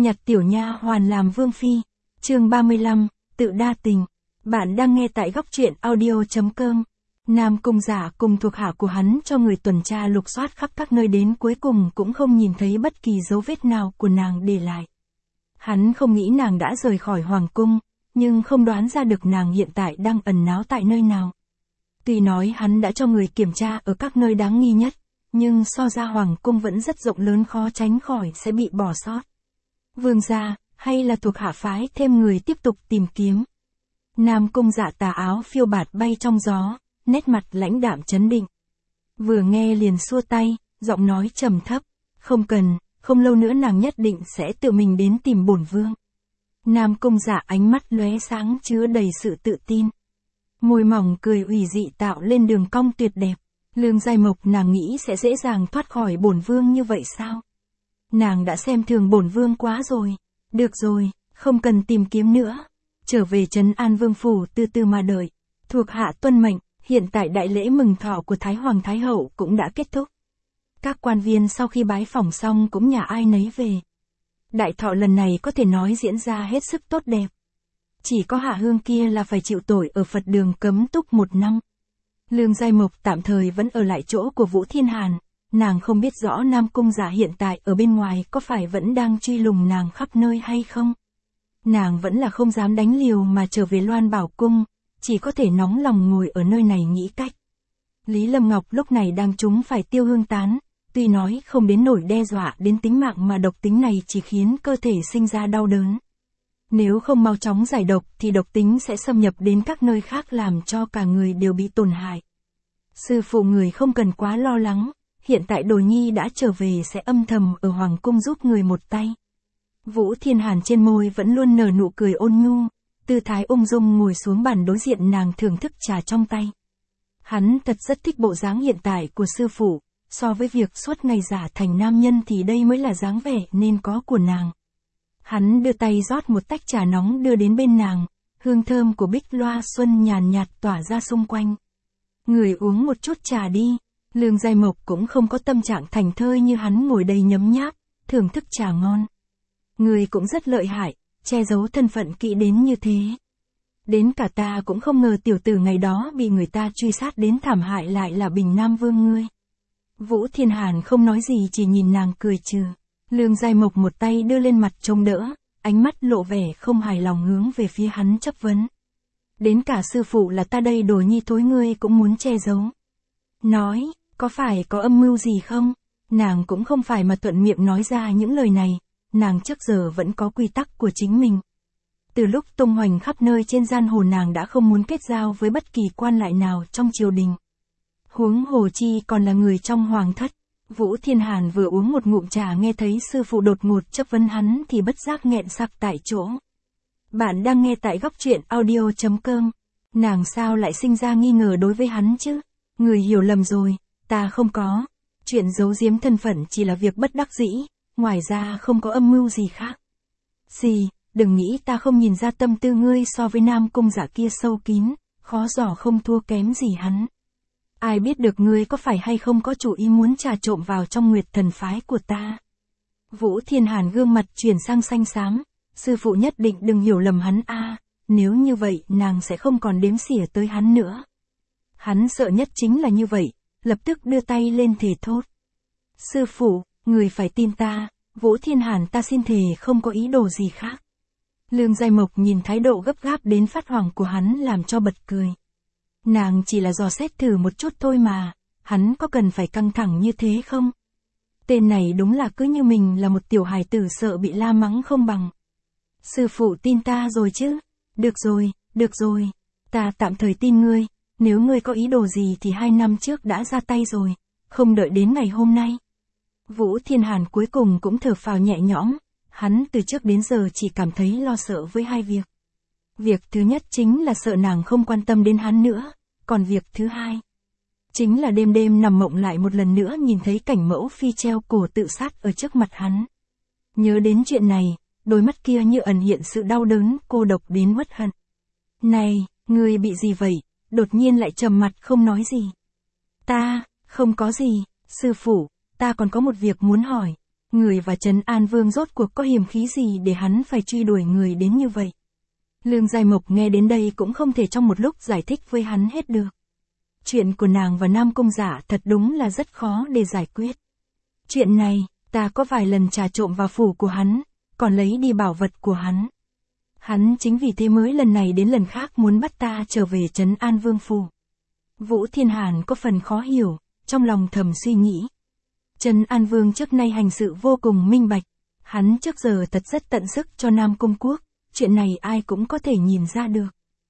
nhặt tiểu nha hoàn làm vương phi. Chương 35, tự đa tình. Bạn đang nghe tại góc truyện audio.com. Nam Cung Giả cùng thuộc hạ của hắn cho người tuần tra lục soát khắp các nơi đến cuối cùng cũng không nhìn thấy bất kỳ dấu vết nào của nàng để lại. Hắn không nghĩ nàng đã rời khỏi hoàng cung, nhưng không đoán ra được nàng hiện tại đang ẩn náu tại nơi nào. Tuy nói hắn đã cho người kiểm tra ở các nơi đáng nghi nhất, nhưng so ra hoàng cung vẫn rất rộng lớn, khó tránh khỏi sẽ bị bỏ sót. Vương gia, hay là thuộc hạ phái thêm người tiếp tục tìm kiếm. Nam Cung Dạ tà áo phiêu bạt bay trong gió, nét mặt lãnh đạm trấn định. Vừa nghe liền xua tay, giọng nói trầm thấp, không cần, không lâu nữa nàng nhất định sẽ tự mình đến tìm bổn vương. Nam Cung Dạ ánh mắt lóe sáng chứa đầy sự tự tin. Môi mỏng cười ủy dị tạo lên đường cong tuyệt đẹp. Lương Giai Mộc nàng nghĩ sẽ dễ dàng thoát khỏi bổn vương như vậy sao? Nàng đã xem thường bổn vương quá rồi. Được rồi, không cần tìm kiếm nữa. Trở về trấn An Vương phủ từ từ mà đợi. Thuộc hạ tuân mệnh, hiện tại đại lễ mừng thọ của Thái Hoàng Thái Hậu cũng đã kết thúc. Các quan viên sau khi bái phỏng xong cũng nhà ai nấy về. Đại thọ lần này có thể nói diễn ra hết sức tốt đẹp. Chỉ có Hạ Hương kia là phải chịu tội ở Phật đường cấm túc 1 năm. Lương Giai Mộc tạm thời vẫn ở lại chỗ của Vũ Thiên Hàn, nàng không biết rõ Nam Cung Giả hiện tại ở bên ngoài có phải vẫn đang truy lùng nàng khắp nơi hay không. Nàng vẫn là không dám đánh liều mà trở về Loan Bảo Cung, chỉ có thể nóng lòng ngồi ở nơi này nghĩ cách. Lý Lâm Ngọc lúc này đang trúng phải tiêu hương tán, tuy nói không đến nỗi đe dọa đến tính mạng mà độc tính này chỉ khiến cơ thể sinh ra đau đớn. Nếu không mau chóng giải độc thì độc tính sẽ xâm nhập đến các nơi khác làm cho cả người đều bị tổn hại. Sư phụ người không cần quá lo lắng, hiện tại Đồ Nhi đã trở về sẽ âm thầm ở Hoàng Cung giúp người một tay. Vũ Thiên Hàn trên môi vẫn luôn nở nụ cười ôn nhu, tư thái ung dung ngồi xuống bàn đối diện nàng thưởng thức trà trong tay. Hắn thật rất thích bộ dáng hiện tại của sư phụ, so với việc suốt ngày giả thành nam nhân thì đây mới là dáng vẻ nên có của nàng. Hắn đưa tay rót một tách trà nóng đưa đến bên nàng, hương thơm của bích loa xuân nhàn nhạt tỏa ra xung quanh. Người uống một chút trà đi. Lương Giai Mộc cũng không có tâm trạng thành thơi như hắn ngồi đây nhấm nháp, thưởng thức trà ngon. Người cũng rất lợi hại, che giấu thân phận kỹ đến như thế. Đến cả ta cũng không ngờ tiểu tử ngày đó bị người ta truy sát đến thảm hại lại là Bình Nam Vương ngươi. Vũ Thiên Hàn không nói gì chỉ nhìn nàng cười trừ. Lương Giai Mộc một tay đưa lên mặt trông đỡ, ánh mắt lộ vẻ không hài lòng hướng về phía hắn chất vấn. Đến cả sư phụ là ta đây Đồ Nhi thối ngươi cũng muốn che giấu. Nói, có phải có âm mưu gì không? Nàng cũng không phải mà thuận miệng nói ra những lời này, nàng trước giờ vẫn có quy tắc của chính mình. Từ lúc tung hoành khắp nơi trên giang hồ nàng đã không muốn kết giao với bất kỳ quan lại nào trong triều đình. Huống hồ chi còn là người trong hoàng thất. Vũ Thiên Hàn vừa uống một ngụm trà nghe thấy sư phụ đột ngột chất vấn hắn thì bất giác nghẹn sặc tại chỗ. Bạn đang nghe tại góc truyện audio.com. Nàng sao lại sinh ra nghi ngờ đối với hắn chứ? Người hiểu lầm rồi, ta không có. Chuyện giấu giếm thân phận chỉ là việc bất đắc dĩ, ngoài ra không có âm mưu gì khác. Gì, đừng nghĩ ta không nhìn ra tâm tư ngươi so với Nam Cung Giả kia sâu kín, khó dò không thua kém gì hắn. Ai biết được ngươi có phải hay không có chủ ý muốn trà trộn vào trong Nguyệt Thần phái của ta. Vũ Thiên Hàn gương mặt chuyển sang xanh xám, sư phụ nhất định đừng hiểu lầm hắn a, nếu như vậy nàng sẽ không còn đếm xỉa tới hắn nữa. Hắn sợ nhất chính là như vậy, lập tức đưa tay lên thề thốt. Sư phụ, người phải tin ta, Vũ Thiên Hàn ta xin thề không có ý đồ gì khác. Lương Giai Mộc nhìn thái độ gấp gáp đến phát hoảng của hắn làm cho bật cười. Nàng chỉ là dò xét thử một chút thôi mà, hắn có cần phải căng thẳng như thế không? Tên này đúng là cứ như mình là một tiểu hài tử sợ bị la mắng không bằng. Sư phụ tin ta rồi chứ? Được rồi, ta tạm thời tin ngươi, nếu ngươi có ý đồ gì thì 2 năm trước đã ra tay rồi, không đợi đến ngày hôm nay. Vũ Thiên Hàn cuối cùng cũng thở phào nhẹ nhõm, hắn từ trước đến giờ chỉ cảm thấy lo sợ với 2 việc. Việc thứ nhất chính là sợ nàng không quan tâm đến hắn nữa, còn việc thứ hai chính là đêm đêm nằm mộng lại một lần nữa nhìn thấy cảnh mẫu phi treo cổ tự sát ở trước mặt hắn. Nhớ đến chuyện này, đôi mắt kia như ẩn hiện sự đau đớn, cô độc đến uất hận. Này, ngươi bị gì vậy? Đột nhiên lại trầm mặt không nói gì. Ta, không có gì, sư phụ, ta còn có một việc muốn hỏi. Người và Trấn An Vương rốt cuộc có hiềm khí gì để hắn phải truy đuổi người đến như vậy? Lương Giai Mộc nghe đến đây cũng không thể trong một lúc giải thích với hắn hết được. Chuyện của nàng và Nam Cung Giả thật đúng là rất khó để giải quyết. Chuyện này, ta có vài lần trà trộm vào phủ của hắn, còn lấy đi bảo vật của hắn. Hắn chính vì thế mới lần này đến lần khác muốn bắt ta trở về Trấn An Vương phủ. Vũ Thiên Hàn có phần khó hiểu, trong lòng thầm suy nghĩ. Trấn An Vương trước nay hành sự vô cùng minh bạch, hắn trước giờ thật rất tận sức cho Nam Cung Quốc, chuyện này ai cũng có thể nhìn ra được.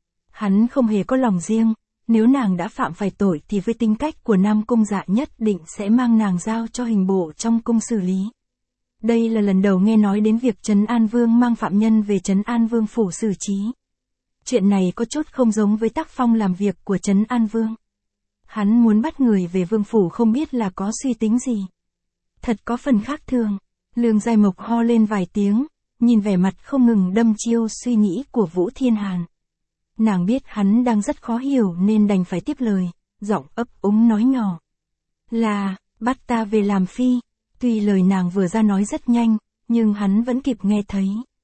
Hắn không hề có lòng riêng, nếu nàng đã phạm phải tội thì với tính cách của Nam Cung Dạ nhất định sẽ mang nàng giao cho hình bộ trong cung xử lý. Đây là lần đầu nghe nói đến việc Trấn An Vương mang phạm nhân về Trấn An Vương phủ xử trí. Chuyện này có chút không giống với tác phong làm việc của Trấn An Vương. Hắn muốn bắt người về vương phủ không biết là có suy tính gì. Thật có phần khác thường. Lương Giai Mộc ho lên vài tiếng, nhìn vẻ mặt không ngừng đâm chiêu suy nghĩ của Vũ Thiên Hàn. Nàng biết hắn đang rất khó hiểu nên đành phải tiếp lời, giọng ấp úng nói nhỏ. Là, bắt ta về làm phi. Tuy lời nàng vừa ra nói rất nhanh, nhưng hắn vẫn kịp nghe thấy.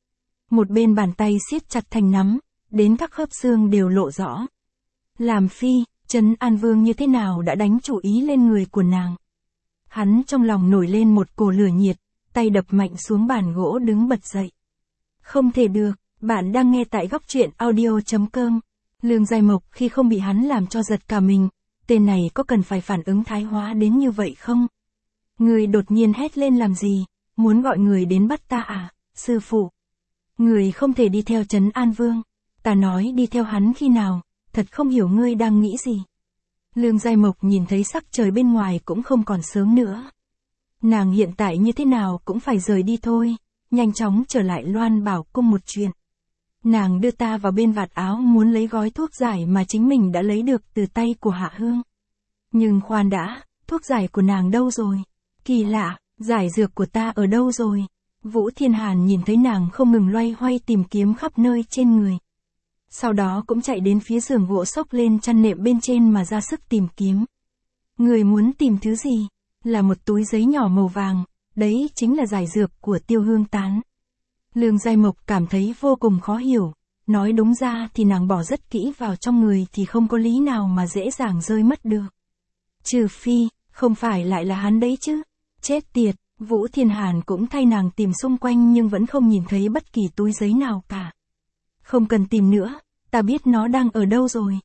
Một bên bàn tay siết chặt thành nắm, đến các khớp xương đều lộ rõ. Làm phi, Trấn An Vương như thế nào đã đánh chủ ý lên người của nàng. Hắn trong lòng nổi lên một cổ lửa nhiệt, tay đập mạnh xuống bàn gỗ đứng bật dậy. Không thể được, bạn đang nghe tại góc truyện audio.com. Lương Giai Mộc khi không bị hắn làm cho giật cả mình, tên này có cần phải phản ứng thái hóa đến như vậy không? Người đột nhiên hét lên làm gì, muốn gọi người đến bắt ta à, sư phụ? Người không thể đi theo Trấn An Vương, ta nói đi theo hắn khi nào, thật không hiểu ngươi đang nghĩ gì. Lương Giai Mộc nhìn thấy sắc trời bên ngoài cũng không còn sớm nữa. Nàng hiện tại như thế nào cũng phải rời đi thôi, nhanh chóng trở lại Loan Bảo Cung một chuyện. Nàng đưa ta vào bên vạt áo muốn lấy gói thuốc giải mà chính mình đã lấy được từ tay của Hạ Hương. Nhưng khoan đã, thuốc giải của nàng đâu rồi? Kỳ lạ, giải dược của ta ở đâu rồi? Vũ Thiên Hàn nhìn thấy nàng không ngừng loay hoay tìm kiếm khắp nơi trên người. Sau đó cũng chạy đến phía giường gỗ xốc lên chăn nệm bên trên mà ra sức tìm kiếm. Người muốn tìm thứ gì? Là một túi giấy nhỏ màu vàng, đấy chính là giải dược của Tiêu Hương Tán. Lương Giai Mộc cảm thấy vô cùng khó hiểu, nói đúng ra thì nàng bỏ rất kỹ vào trong người thì không có lý nào mà dễ dàng rơi mất được. Trừ phi, không phải lại là hắn đấy chứ? Chết tiệt, Vũ Thiên Hàn cũng thay nàng tìm xung quanh nhưng vẫn không nhìn thấy bất kỳ túi giấy nào cả. Không cần tìm nữa, ta biết nó đang ở đâu rồi.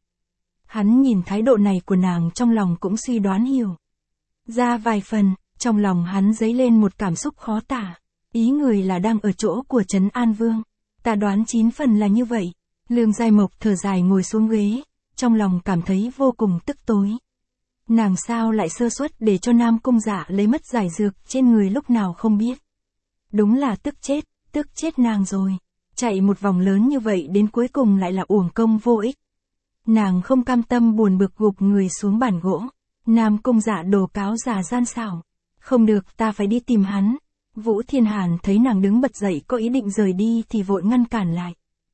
Hắn nhìn thái độ này của nàng trong lòng cũng suy đoán hiểu. Ra vài phần, trong lòng hắn dấy lên một cảm xúc khó tả. Ý người là đang ở chỗ của Trấn An Vương. Ta đoán 9 phần là như vậy. Lương Giai Mộc thở dài ngồi xuống ghế, trong lòng cảm thấy vô cùng tức tối. Nàng sao lại sơ suất để cho Nam Cung Dạ lấy mất giải dược trên người lúc nào không biết. Đúng là tức chết nàng rồi. Chạy một vòng lớn như vậy đến cuối cùng lại là uổng công vô ích. Nàng không cam tâm buồn bực gục người xuống bàn gỗ. Nam Cung Dạ đồ cáo già gian xảo. Không được, ta phải đi tìm hắn. Vũ Thiên Hàn thấy nàng đứng bật dậy có ý định rời đi thì vội ngăn cản lại.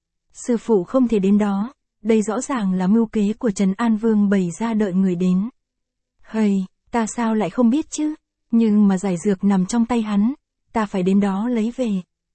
Sư phụ không thể đến đó, đây rõ ràng là mưu kế của Trấn An Vương bày ra đợi người đến. Hây, ta sao lại không biết chứ, nhưng mà giải dược nằm trong tay hắn, ta phải đến đó lấy về.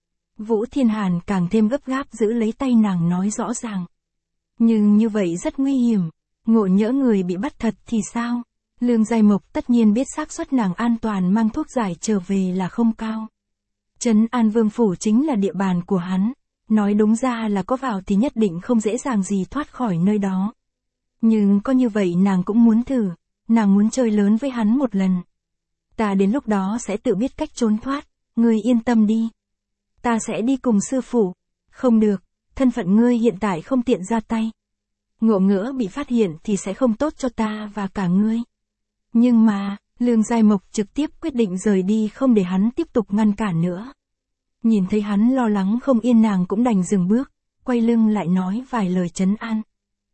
Vũ Thiên Hàn càng thêm gấp gáp giữ lấy tay nàng nói rõ ràng. Nhưng như vậy rất nguy hiểm, ngộ nhỡ người bị bắt thật thì sao? Lương Giai Mộc tất nhiên biết xác suất nàng an toàn mang thuốc giải trở về là không cao. Trấn An Vương phủ chính là địa bàn của hắn, nói đúng ra là có vào thì nhất định không dễ dàng gì thoát khỏi nơi đó. Nhưng có như vậy nàng cũng muốn thử, nàng muốn chơi lớn với hắn một lần. Ta đến lúc đó sẽ tự biết cách trốn thoát, ngươi yên tâm đi. Ta sẽ đi cùng sư phụ. Không được, thân phận ngươi hiện tại không tiện ra tay. Ngộ ngỡ bị phát hiện thì sẽ không tốt cho ta và cả ngươi. Nhưng mà, Lương Giai Mộc trực tiếp quyết định rời đi không để hắn tiếp tục ngăn cản nữa. Nhìn thấy hắn lo lắng không yên nàng cũng đành dừng bước, quay lưng lại nói vài lời trấn an.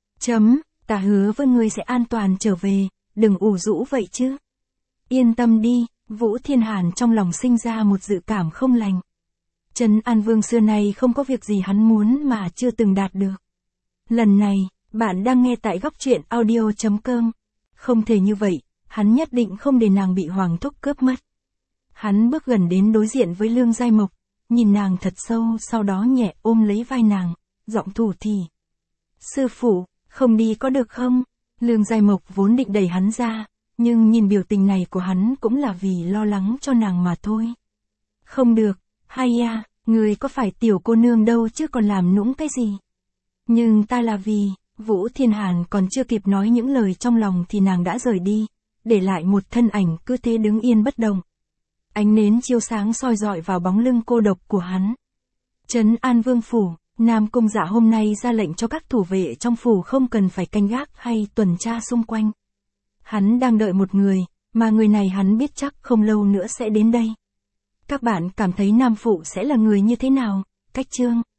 Ta hứa với ngươi sẽ an toàn trở về, đừng ủ rũ vậy chứ. Yên tâm đi, Vũ Thiên Hàn trong lòng sinh ra một dự cảm không lành. Trấn An Vương xưa nay không có việc gì hắn muốn mà chưa từng đạt được. Lần này, bạn đang nghe tại góc truyện audio.com. Không thể như vậy, hắn nhất định không để nàng bị Hoàng Thúc cướp mất. Hắn bước gần đến đối diện với Lương Giai Mộc, nhìn nàng thật sâu, sau đó nhẹ ôm lấy vai nàng, giọng thủ thỉ. Sư phụ, không đi có được không? Lương Giai Mộc vốn định đẩy hắn ra, nhưng nhìn biểu tình này của hắn cũng là vì lo lắng cho nàng mà thôi. Không được, hay à, người có phải tiểu cô nương đâu chứ còn làm nũng cái gì? Nhưng ta là vì, Vũ Thiên Hàn còn chưa kịp nói những lời trong lòng thì nàng đã rời đi, để lại một thân ảnh cứ thế đứng yên bất động. Ánh nến chiếu sáng soi rọi vào bóng lưng cô độc của hắn. Trấn An Vương phủ, Nam Cung Dạ hôm nay ra lệnh cho các thủ vệ trong phủ không cần phải canh gác hay tuần tra xung quanh. Hắn đang đợi một người, mà người này hắn biết chắc không lâu nữa sẽ đến đây. Các bạn cảm thấy Nam Phụ sẽ là người như thế nào? Cách chương